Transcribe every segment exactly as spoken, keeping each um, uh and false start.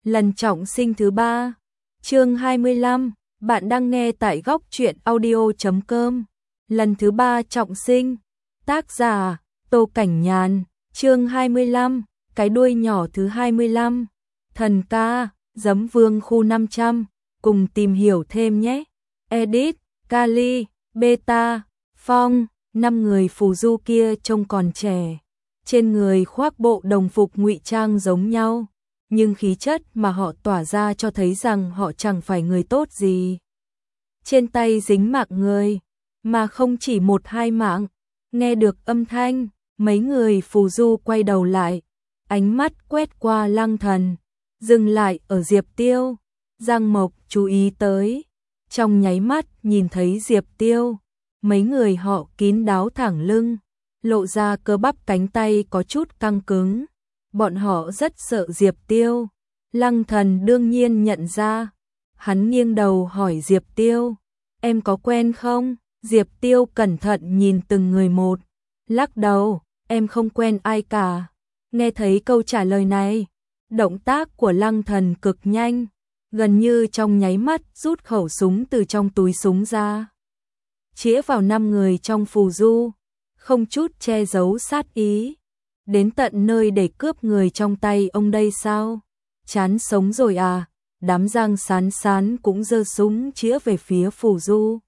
Lần trọng sinh thứ ba. Chương hai mươi lăm, bạn đang nghe tại góc truyện audio chấm com. Lần thứ ba trọng sinh. Tác giả: Tô Cảnh Nhàn. Chương hai mươi lăm, cái đuôi nhỏ thứ hai mươi lăm. Thần ca, Giấm Vương khu năm trăm, cùng tìm hiểu thêm nhé. Edit, Kali, Beta, Phong, năm người phù du kia trông còn trẻ. Trên người khoác bộ đồng phục ngụy trang giống nhau, nhưng khí chất mà họ tỏa ra cho thấy rằng họ chẳng phải người tốt gì. Trên tay dính mạng người, mà không chỉ một hai mạng. Nghe được âm thanh, mấy người phù du quay đầu lại, ánh mắt quét qua Lăng Thần, dừng lại ở Diệp Tiêu. Giang Mộc chú ý tới, trong nháy mắt nhìn thấy Diệp Tiêu, mấy người họ kín đáo thẳng lưng, lộ ra cơ bắp cánh tay có chút căng cứng. Bọn họ rất sợ Diệp Tiêu. Lăng Thần đương nhiên nhận ra. Hắn nghiêng đầu hỏi Diệp Tiêu, em có quen không? Diệp Tiêu cẩn thận nhìn từng người một, lắc đầu, em không quen ai cả. Nghe thấy câu trả lời này, động tác của Lăng Thần cực nhanh, gần như trong nháy mắt rút khẩu súng từ trong túi súng ra, chĩa vào năm người trong phù du, không chút che giấu sát ý. Đến tận nơi để cướp người trong tay ông đây sao? Chán sống rồi à? Đám Giang Sán Sán cũng giơ súng chĩa về phía phù du.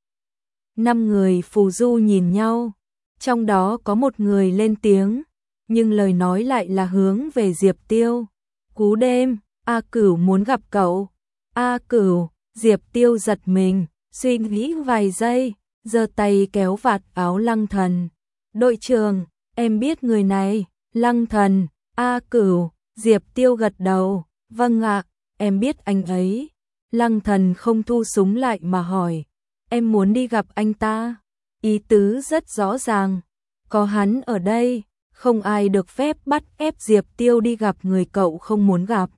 Năm người phù du nhìn nhau, trong đó có một người lên tiếng, nhưng lời nói lại là hướng về Diệp Tiêu. Cú đêm, A Cửu muốn gặp cậu. A Cửu, Diệp Tiêu giật mình, suy nghĩ vài giây, giơ tay kéo vạt áo Lăng Thần. Đội trưởng, em biết người này. Lăng Thần, A Cửu, Diệp Tiêu gật đầu, vâng ạ, em biết anh ấy. Lăng Thần không thu súng lại mà hỏi, em muốn đi gặp anh ta. Ý tứ rất rõ ràng, có hắn ở đây, không ai được phép bắt ép Diệp Tiêu đi gặp người cậu không muốn gặp.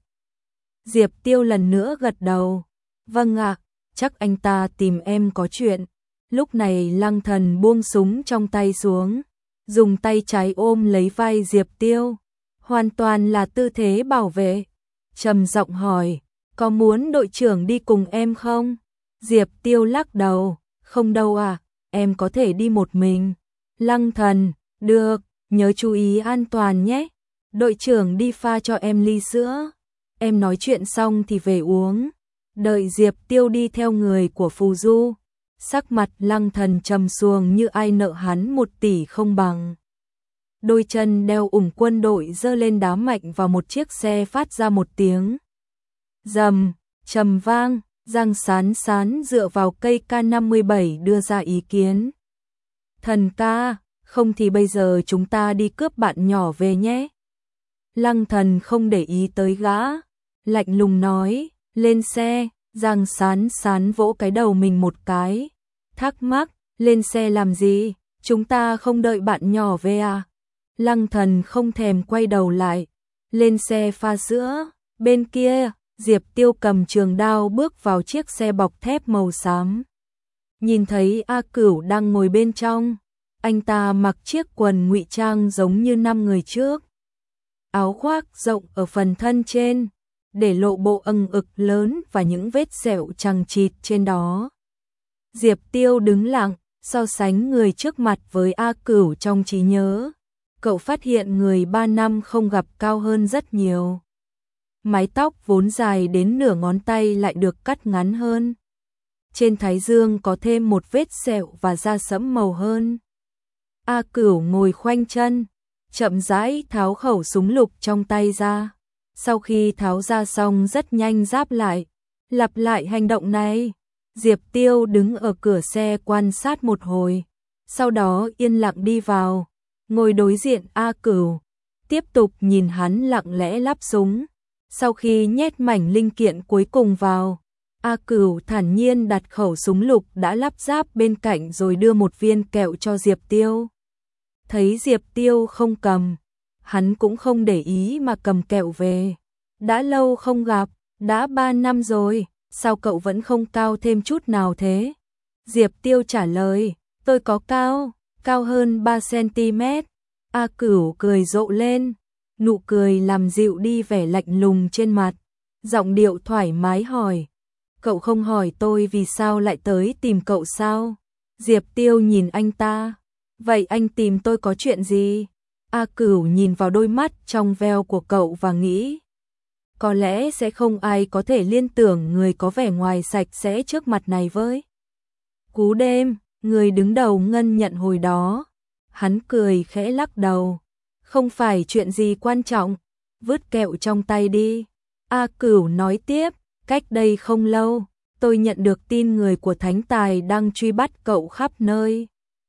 Diệp Tiêu lần nữa gật đầu, vâng ạ, chắc anh ta tìm em có chuyện. Lúc này Lăng Thần buông súng trong tay xuống, dùng tay trái ôm lấy vai Diệp Tiêu, hoàn toàn là tư thế bảo vệ. Trầm giọng hỏi, có muốn đội trưởng đi cùng em không? Diệp Tiêu lắc đầu, không đâu à, em có thể đi một mình. Lăng Thần, được, nhớ chú ý an toàn nhé. Đội trưởng đi pha cho em ly sữa, em nói chuyện xong thì về uống. Đợi Diệp Tiêu đi theo người của phù du, sắc mặt Lăng Thần trầm xuống như ai nợ hắn một tỷ không bằng. Đôi chân đeo ủng quân đội giơ lên đá mạnh vào một chiếc xe, phát ra một tiếng rầm trầm vang. Giang Sán Sán dựa vào cây K năm mươi bảy đưa ra ý kiến. Thần ca, không thì bây giờ chúng ta đi cướp bạn nhỏ về nhé. Lăng Thần không để ý tới gã, lạnh lùng nói, lên xe. Giang Sán Sán vỗ cái đầu mình một cái, thắc mắc, lên xe làm gì? Chúng ta không đợi bạn nhỏ về à? Lăng Thần không thèm quay đầu lại, lên xe pha sữa. Bên kia, Diệp Tiêu cầm trường đao bước vào chiếc xe bọc thép màu xám. Nhìn thấy A Cửu đang ngồi bên trong, anh ta mặc chiếc quần ngụy trang giống như năm người trước. Áo khoác rộng ở phần thân trên, để lộ bộ âng ực lớn và những vết sẹo chằng chịt trên đó. Diệp Tiêu đứng lặng, so sánh người trước mặt với A Cửu trong trí nhớ. Cậu phát hiện người ba năm không gặp cao hơn rất nhiều. Mái tóc vốn dài đến nửa ngón tay lại được cắt ngắn hơn. Trên thái dương có thêm một vết sẹo và da sẫm màu hơn. A Cửu ngồi khoanh chân, chậm rãi tháo khẩu súng lục trong tay ra. Sau khi tháo ra xong rất nhanh giáp lại, lặp lại hành động này. Diệp Tiêu đứng ở cửa xe quan sát một hồi, sau đó yên lặng đi vào, ngồi đối diện A Cửu, tiếp tục nhìn hắn lặng lẽ lắp súng. Sau khi nhét mảnh linh kiện cuối cùng vào, A Cửu thản nhiên đặt khẩu súng lục đã lắp ráp bên cạnh rồi đưa một viên kẹo cho Diệp Tiêu. Thấy Diệp Tiêu không cầm, hắn cũng không để ý mà cầm kẹo về. Đã lâu không gặp, đã ba năm rồi, sao cậu vẫn không cao thêm chút nào thế? Diệp Tiêu trả lời, tôi có cao, cao hơn ba xăng-ti-mét. A Cửu cười rộ lên, nụ cười làm dịu đi vẻ lạnh lùng trên mặt. giọng điệu thoải mái hỏi. Cậu không hỏi tôi vì sao lại tới tìm cậu sao? Diệp Tiêu nhìn anh ta. Vậy anh tìm tôi có chuyện gì? A Cửu nhìn vào đôi mắt trong veo của cậu và nghĩ. Có lẽ sẽ không ai có thể liên tưởng người có vẻ ngoài sạch sẽ trước mặt này với. Cú đêm, người đứng đầu Ngân Nhận hồi đó. Hắn cười khẽ lắc đầu. Không phải chuyện gì quan trọng, vứt kẹo trong tay đi. A Cửu nói tiếp, cách đây không lâu, tôi nhận được tin người của Thánh Tài đang truy bắt cậu khắp nơi.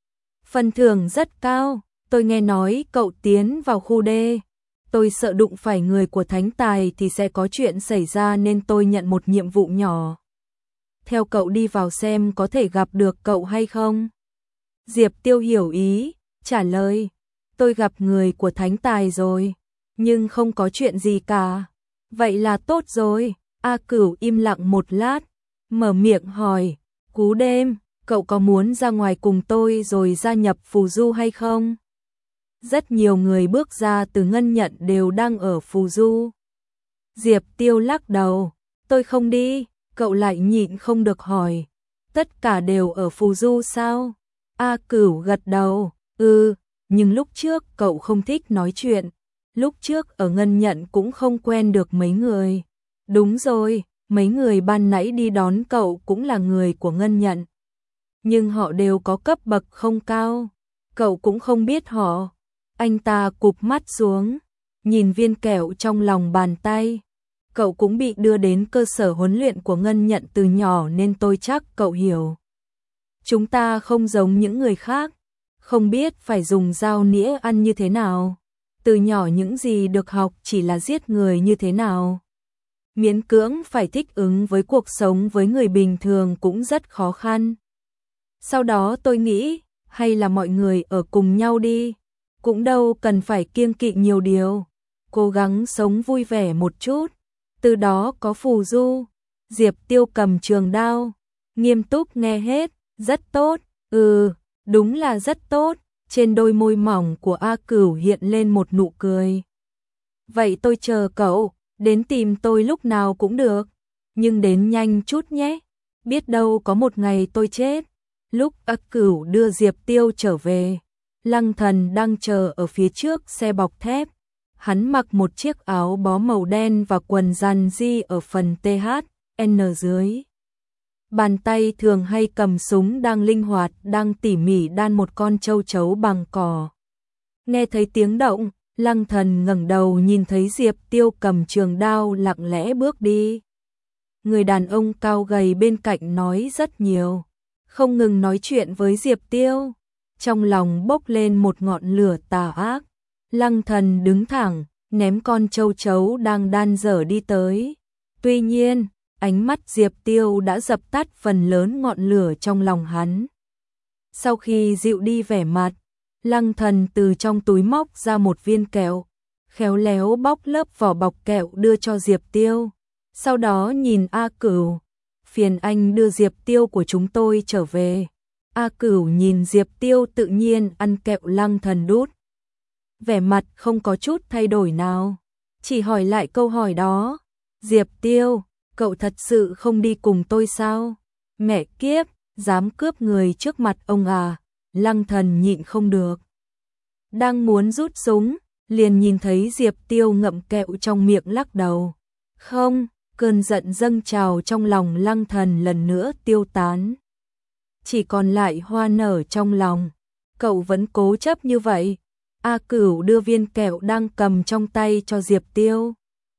Phần thưởng rất cao, tôi nghe nói cậu tiến vào khu D. Tôi sợ đụng phải người của Thánh Tài thì sẽ có chuyện xảy ra nên tôi nhận một nhiệm vụ nhỏ. Theo cậu đi vào xem có thể gặp được cậu hay không? Diệp Tiêu hiểu ý, trả lời. Tôi gặp người của Thánh Tài rồi, nhưng không có chuyện gì cả. Vậy là tốt rồi. A Cửu im lặng một lát, mở miệng hỏi. Cú đêm, cậu có muốn ra ngoài cùng tôi rồi gia nhập Phù Du hay không? Rất nhiều người bước ra từ Ngân Nhận đều đang ở Phù Du. Diệp Tiêu lắc đầu. Tôi không đi. Cậu lại nhịn không được hỏi. Tất cả đều ở Phù Du sao? A Cửu gật đầu. Ừ, nhưng lúc trước cậu không thích nói chuyện. Lúc trước ở Ngân Nhận cũng không quen được mấy người. Đúng rồi, mấy người ban nãy đi đón cậu cũng là người của Ngân Nhận. Nhưng họ đều có cấp bậc không cao. Cậu cũng không biết họ. Anh ta cụp mắt xuống, nhìn viên kẹo trong lòng bàn tay. Cậu cũng bị đưa đến cơ sở huấn luyện của Ngân Nhận từ nhỏ nên tôi chắc cậu hiểu. Chúng ta không giống những người khác, không biết phải dùng dao nĩa ăn như thế nào. Từ nhỏ những gì được học chỉ là giết người như thế nào. Miễn cưỡng phải thích ứng với cuộc sống với người bình thường cũng rất khó khăn. Sau đó tôi nghĩ, hay là mọi người ở cùng nhau đi. Cũng đâu cần phải kiêng kỵ nhiều điều. Cố gắng sống vui vẻ một chút. Từ đó có Phù Du. Diệp Tiêu cầm trường đao. Nghiêm túc nghe hết. Rất tốt. Ừ, đúng là rất tốt. Trên đôi môi mỏng của A Cửu hiện lên một nụ cười. Vậy tôi chờ cậu. Đến tìm tôi lúc nào cũng được. Nhưng đến nhanh chút nhé. Biết đâu có một ngày tôi chết. Lúc A Cửu đưa Diệp Tiêu trở về, Lăng Thần đang chờ ở phía trước xe bọc thép. Hắn mặc một chiếc áo bó màu đen và quần giàn di ở phần tê hát en dưới. Bàn tay thường hay cầm súng đang linh hoạt, đang tỉ mỉ đan một con châu chấu bằng cỏ. Nghe thấy tiếng động, Lăng Thần ngẩng đầu nhìn thấy Diệp Tiêu cầm trường đao lặng lẽ bước đi. Người đàn ông cao gầy bên cạnh nói rất nhiều, không ngừng nói chuyện với Diệp Tiêu. Trong lòng bốc lên một ngọn lửa tà ác. Lăng Thần đứng thẳng, ném con châu chấu đang đan dở đi tới. Tuy nhiên, ánh mắt Diệp Tiêu đã dập tắt phần lớn ngọn lửa trong lòng hắn. Sau khi dịu đi vẻ mặt, Lăng Thần từ trong túi móc ra một viên kẹo, khéo léo bóc lớp vỏ bọc kẹo đưa cho Diệp Tiêu. Sau đó nhìn A Cửu, phiền anh đưa Diệp Tiêu của chúng tôi trở về. A Cửu nhìn Diệp Tiêu tự nhiên ăn kẹo Lăng Thần đút. Vẻ mặt không có chút thay đổi nào, chỉ hỏi lại câu hỏi đó. Diệp Tiêu, cậu thật sự không đi cùng tôi sao? Mẹ kiếp, dám cướp người trước mặt ông à? Lăng Thần nhịn không được. Đang muốn rút súng, liền nhìn thấy Diệp Tiêu ngậm kẹo trong miệng lắc đầu. Không, cơn giận dâng trào trong lòng Lăng Thần lần nữa tiêu tán. Chỉ còn lại hoa nở trong lòng. Cậu vẫn cố chấp như vậy. A Cửu đưa viên kẹo đang cầm trong tay cho Diệp Tiêu.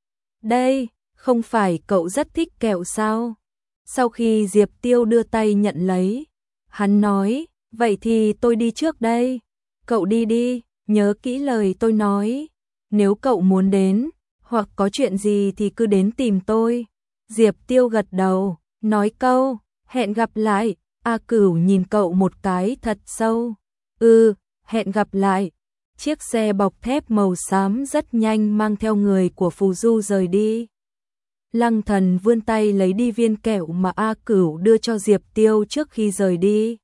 Đây, không phải cậu rất thích kẹo sao? Sau khi Diệp Tiêu đưa tay nhận lấy, hắn nói, vậy thì tôi đi trước đây. Cậu đi đi, nhớ kỹ lời tôi nói. Nếu cậu muốn đến, hoặc có chuyện gì thì cứ đến tìm tôi. Diệp Tiêu gật đầu, nói câu, hẹn gặp lại. A Cửu nhìn cậu một cái thật sâu. Ừ, hẹn gặp lại. Chiếc xe bọc thép màu xám rất nhanh mang theo người của Phù Du rời đi. Lăng Thần vươn tay lấy đi viên kẹo mà A Cửu đưa cho Diệp Tiêu trước khi rời đi.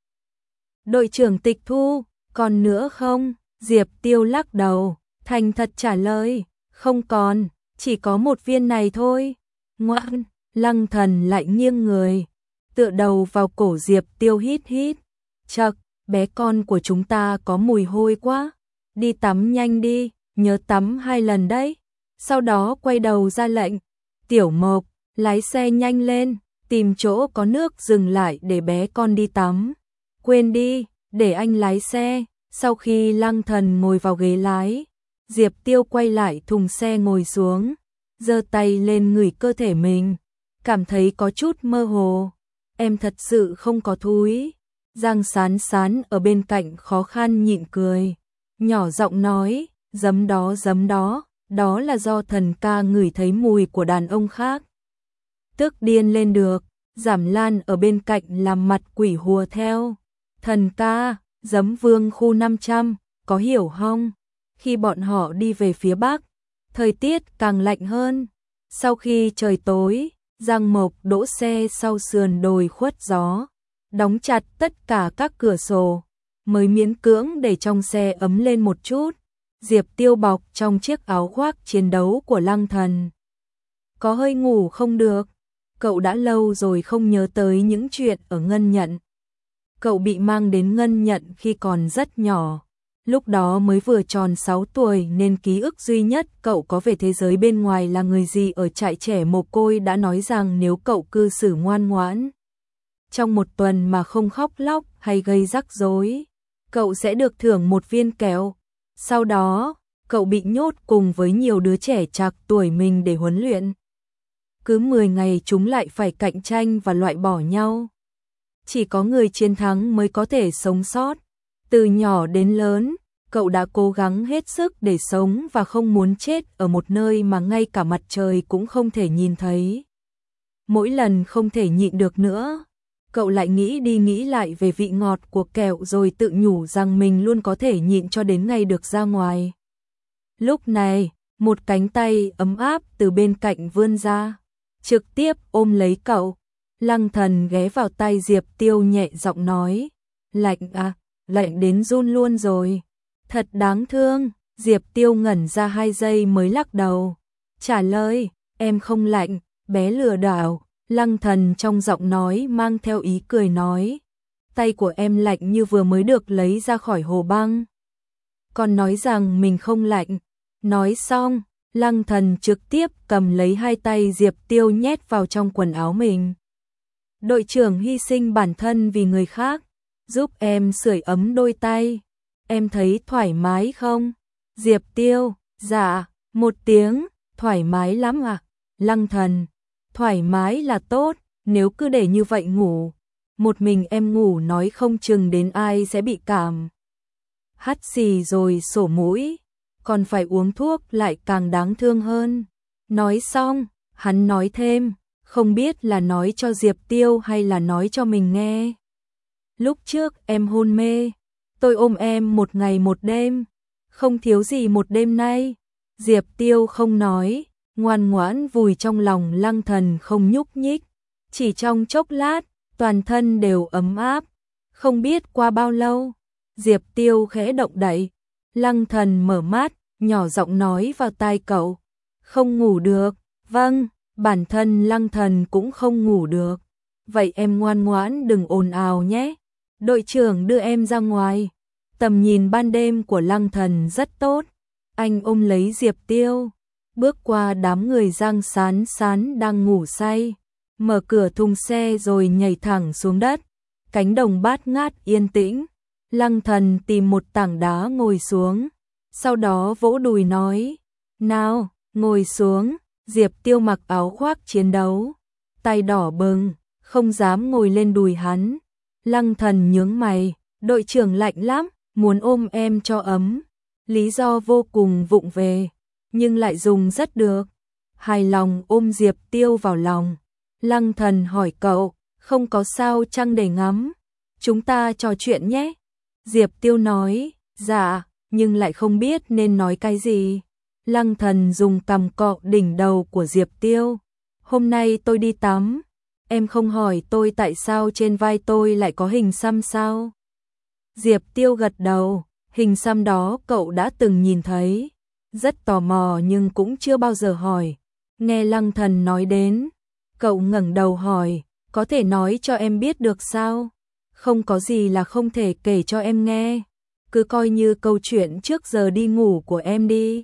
Đội trưởng Tịch Thu, còn nữa không? Diệp Tiêu lắc đầu, thành thật trả lời, không còn, chỉ có một viên này thôi. Ngoan, Lăng Thần lại nghiêng người, tựa đầu vào cổ Diệp Tiêu hít hít. Chậc, bé con của chúng ta có mùi hôi quá. Đi tắm nhanh đi, nhớ tắm hai lần đấy. Sau đó quay đầu ra lệnh. Tiểu Mộc, lái xe nhanh lên, tìm chỗ có nước dừng lại để bé con đi tắm. Quên đi, để anh lái xe. Sau khi Lăng Thần ngồi vào ghế lái, Diệp Tiêu quay lại thùng xe ngồi xuống, giơ tay lên ngửi cơ thể mình, cảm thấy có chút mơ hồ. Em thật sự không có thúi. Giang Sán Sán ở bên cạnh khó khăn nhịn cười, nhỏ giọng nói, giấm đó giấm đó, đó là do thần ca ngửi thấy mùi của đàn ông khác. Tức điên lên được, Giảm Lan ở bên cạnh làm mặt quỷ hùa theo. Thần ca, giấm vương khu năm trăm, có hiểu không? Khi bọn họ đi về phía Bắc, thời tiết càng lạnh hơn. Sau khi trời tối, Giang Mộc đỗ xe sau sườn đồi khuất gió, đóng chặt tất cả các cửa sổ, mới miễn cưỡng để trong xe ấm lên một chút. Diệp Tiêu bọc trong chiếc áo khoác chiến đấu của Lăng Thần. Có hơi ngủ không được, cậu đã lâu rồi không nhớ tới những chuyện ở Ngân Nhận. Cậu bị mang đến Ngân Nhận khi còn rất nhỏ, lúc đó mới vừa tròn sáu tuổi nên ký ức duy nhất cậu có về thế giới bên ngoài là người gì ở trại trẻ mồ côi đã nói rằng nếu cậu cư xử ngoan ngoãn, trong một tuần mà không khóc lóc hay gây rắc rối, cậu sẽ được thưởng một viên kẹo. Sau đó, cậu bị nhốt cùng với nhiều đứa trẻ trạc tuổi mình để huấn luyện. Cứ mười ngày chúng lại phải cạnh tranh và loại bỏ nhau. Chỉ có người chiến thắng mới có thể sống sót. Từ nhỏ đến lớn, cậu đã cố gắng hết sức để sống và không muốn chết ở một nơi mà ngay cả mặt trời cũng không thể nhìn thấy. Mỗi lần không thể nhịn được nữa, cậu lại nghĩ đi nghĩ lại về vị ngọt của kẹo rồi tự nhủ rằng mình luôn có thể nhịn cho đến ngày được ra ngoài. Lúc này, một cánh tay ấm áp từ bên cạnh vươn ra, trực tiếp ôm lấy cậu. Lăng Thần ghé vào tay Diệp Tiêu nhẹ giọng nói, lạnh à, lạnh đến run luôn rồi. Thật đáng thương. Diệp Tiêu ngẩn ra hai giây mới lắc đầu, trả lời, em không lạnh, bé lừa đảo. Lăng Thần trong giọng nói mang theo ý cười nói, tay của em lạnh như vừa mới được lấy ra khỏi hồ băng. Còn nói rằng mình không lạnh. Nói xong, Lăng Thần trực tiếp cầm lấy hai tay Diệp Tiêu nhét vào trong quần áo mình. Đội trưởng hy sinh bản thân vì người khác, giúp em sưởi ấm đôi tay. Em thấy thoải mái không? Diệp Tiêu, dạ, một tiếng, thoải mái lắm à? Lăng Thần, thoải mái là tốt, nếu cứ để như vậy ngủ, một mình em ngủ nói không chừng đến ai sẽ bị cảm hắt xì rồi sổ mũi, còn phải uống thuốc lại càng đáng thương hơn. Nói xong, hắn nói thêm, không biết là nói cho Diệp Tiêu hay là nói cho mình nghe. Lúc trước em hôn mê, tôi ôm em một ngày một đêm, không thiếu gì một đêm nay. Diệp Tiêu không nói, ngoan ngoãn vùi trong lòng Lăng Thần không nhúc nhích. Chỉ trong chốc lát, toàn thân đều ấm áp. Không biết qua bao lâu, Diệp Tiêu khẽ động đậy. Lăng Thần mở mắt, nhỏ giọng nói vào tai cậu, không ngủ được. Vâng, bản thân Lăng Thần cũng không ngủ được. Vậy em ngoan ngoãn đừng ồn ào nhé. Đội trưởng đưa em ra ngoài. Tầm nhìn ban đêm của Lăng Thần rất tốt. Anh ôm lấy Diệp Tiêu, bước qua đám người Giang Sán Sán đang ngủ say, mở cửa thùng xe rồi nhảy thẳng xuống đất. Cánh đồng bát ngát yên tĩnh. Lăng Thần tìm một tảng đá ngồi xuống, sau đó vỗ đùi nói, nào, ngồi xuống. Diệp Tiêu mặc áo khoác chiến đấu, tay đỏ bừng, không dám ngồi lên đùi hắn. Lăng Thần nhướng mày, đội trưởng lạnh lắm, muốn ôm em cho ấm. Lý do vô cùng vụng về, nhưng lại dùng rất được. Hài lòng ôm Diệp Tiêu vào lòng. Lăng Thần hỏi cậu, không có sao chăng để ngắm? Chúng ta trò chuyện nhé. Diệp Tiêu nói, dạ, nhưng lại không biết nên nói cái gì. Lăng Thần dùng cằm cọ đỉnh đầu của Diệp Tiêu. Hôm nay tôi đi tắm, em không hỏi tôi tại sao trên vai tôi lại có hình xăm sao? Diệp Tiêu gật đầu, hình xăm đó cậu đã từng nhìn thấy. Rất tò mò nhưng cũng chưa bao giờ hỏi. Nghe Lăng Thần nói đến, cậu ngẩng đầu hỏi, có thể nói cho em biết được sao? Không có gì là không thể kể cho em nghe, cứ coi như câu chuyện trước giờ đi ngủ của em đi.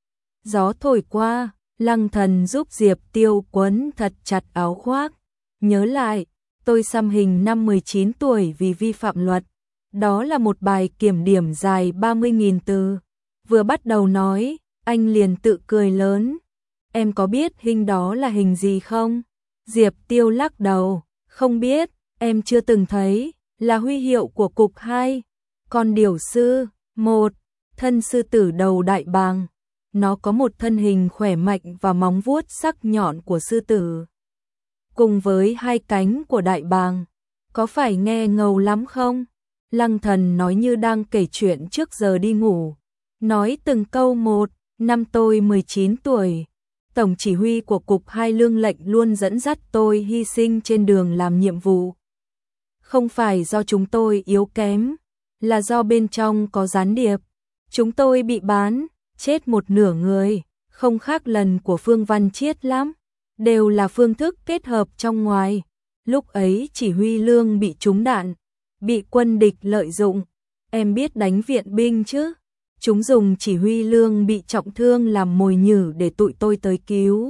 Gió thổi qua, Lăng Thần giúp Diệp Tiêu quấn thật chặt áo khoác, nhớ lại, tôi xăm hình năm mười chín tuổi vì vi phạm luật. Đó là một bài kiểm điểm dài ba mươi nghìn từ. Vừa bắt đầu nói, anh liền tự cười lớn. Em có biết hình đó là hình gì không? Diệp Tiêu lắc đầu, không biết, em chưa từng thấy, là huy hiệu của cục hai. Còn điểu sư, một, thân sư tử đầu đại bàng. Nó có một thân hình khỏe mạnh và móng vuốt sắc nhọn của sư tử, cùng với hai cánh của đại bàng. Có phải nghe ngầu lắm không? Lăng Thần nói như đang kể chuyện trước giờ đi ngủ. Nói từng câu một, năm tôi mười chín tuổi. Tổng chỉ huy của cục hai Lương Lệnh luôn dẫn dắt tôi hy sinh trên đường làm nhiệm vụ. Không phải do chúng tôi yếu kém, là do bên trong có gián điệp. Chúng tôi bị bán, chết một nửa người, không khác lần của Phương Văn Chiết lắm. Đều là phương thức kết hợp trong ngoài. Lúc ấy chỉ huy Lương bị trúng đạn, bị quân địch lợi dụng. Em biết đánh viện binh chứ? Chúng dùng chỉ huy Lương bị trọng thương làm mồi nhử để tụi tôi tới cứu.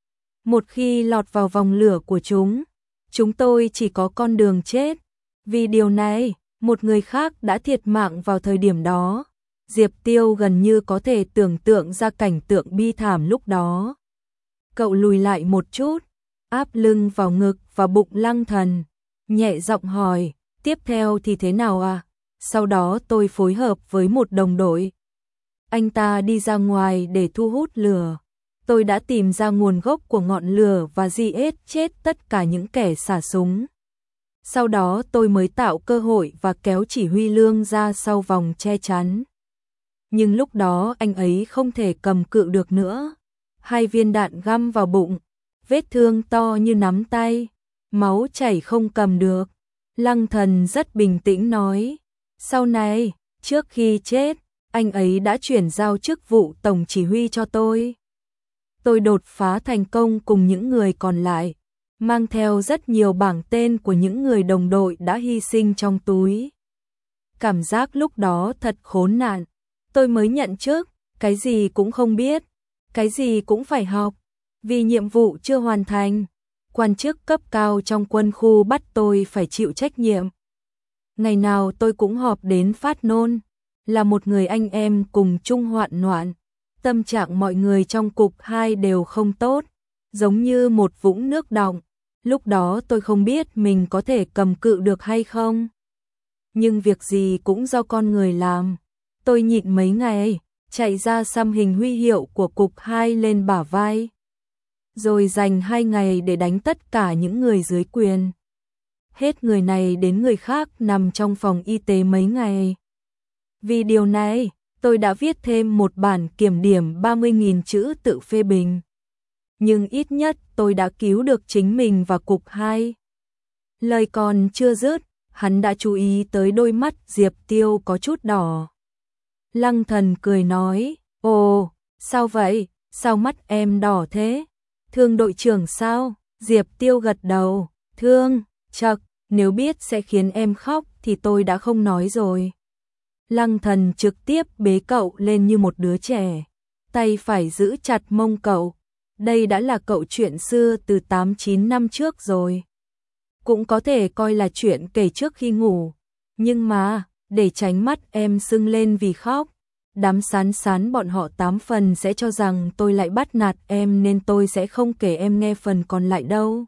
Một khi lọt vào vòng lửa của chúng, chúng tôi chỉ có con đường chết. Vì điều này, một người khác đã thiệt mạng vào thời điểm đó. Diệp Tiêu gần như có thể tưởng tượng ra cảnh tượng bi thảm lúc đó. Cậu lùi lại một chút, áp lưng vào ngực và bụng Lăng Thần, nhẹ giọng hỏi, tiếp theo thì thế nào à? Sau đó tôi phối hợp với một đồng đội. Anh ta đi ra ngoài để thu hút lửa. Tôi đã tìm ra nguồn gốc của ngọn lửa và giết chết tất cả những kẻ xả súng. Sau đó tôi mới tạo cơ hội và kéo chỉ huy Lương ra sau vòng che chắn. Nhưng lúc đó anh ấy không thể cầm cự được nữa. Hai viên đạn găm vào bụng, vết thương to như nắm tay, máu chảy không cầm được. Lăng Thần rất bình tĩnh nói, sau này, trước khi chết, anh ấy đã chuyển giao chức vụ tổng chỉ huy cho tôi. Tôi đột phá thành công cùng những người còn lại, mang theo rất nhiều bảng tên của những người đồng đội đã hy sinh trong túi. Cảm giác lúc đó thật khốn nạn, tôi mới nhận chức, cái gì cũng không biết, cái gì cũng phải học, vì nhiệm vụ chưa hoàn thành. Quan chức cấp cao trong quân khu bắt tôi phải chịu trách nhiệm. Ngày nào tôi cũng họp đến phát nôn, là một người anh em cùng chung hoạn nạn. Tâm trạng mọi người trong cục hai đều không tốt, giống như một vũng nước đọng. Lúc đó tôi không biết mình có thể cầm cự được hay không. Nhưng việc gì cũng do con người làm. Tôi nhịn mấy ngày, chạy ra xăm hình huy hiệu của cục hai lên bả vai. Rồi dành hai ngày để đánh tất cả những người dưới quyền. Hết người này đến người khác nằm trong phòng y tế mấy ngày. Vì điều này, tôi đã viết thêm một bản kiểm điểm ba mươi nghìn chữ tự phê bình. Nhưng ít nhất tôi đã cứu được chính mình và cục hai. Lời còn chưa dứt, hắn đã chú ý tới đôi mắt Diệp Tiêu có chút đỏ. Lăng Thần cười nói, ồ, sao vậy, sao mắt em đỏ thế? Thương đội trưởng sao? Diệp Tiêu gật đầu, thương, chậc, nếu biết sẽ khiến em khóc thì tôi đã không nói rồi. Lăng Thần trực tiếp bế cậu lên như một đứa trẻ, tay phải giữ chặt mông cậu. Đây đã là cậu chuyện xưa từ tám chín năm trước rồi. Cũng có thể coi là chuyện kể trước khi ngủ. Nhưng mà, để tránh mắt em sưng lên vì khóc, đám sán sán bọn họ tám phần sẽ cho rằng tôi lại bắt nạt em nên tôi sẽ không kể em nghe phần còn lại đâu.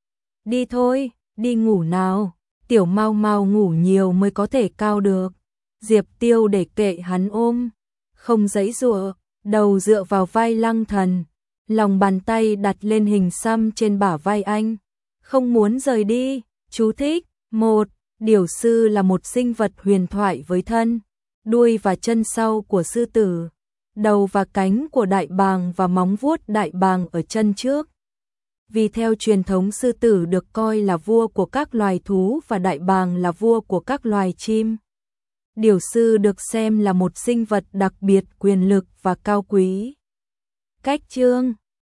Đi thôi, đi ngủ nào, tiểu mau mau ngủ nhiều mới có thể cao được. Diệp Tiêu để kệ hắn ôm, không giãy giụa, đầu dựa vào vai Lăng Thần, lòng bàn tay đặt lên hình xăm trên bả vai anh. Không muốn rời đi. Chú thích: một. Điểu sư là một sinh vật huyền thoại với thân, đuôi và chân sau của sư tử, đầu và cánh của đại bàng và móng vuốt đại bàng ở chân trước. Vì theo truyền thống sư tử được coi là vua của các loài thú và đại bàng là vua của các loài chim. Điểu sư được xem là một sinh vật đặc biệt quyền lực và cao quý. Cách chương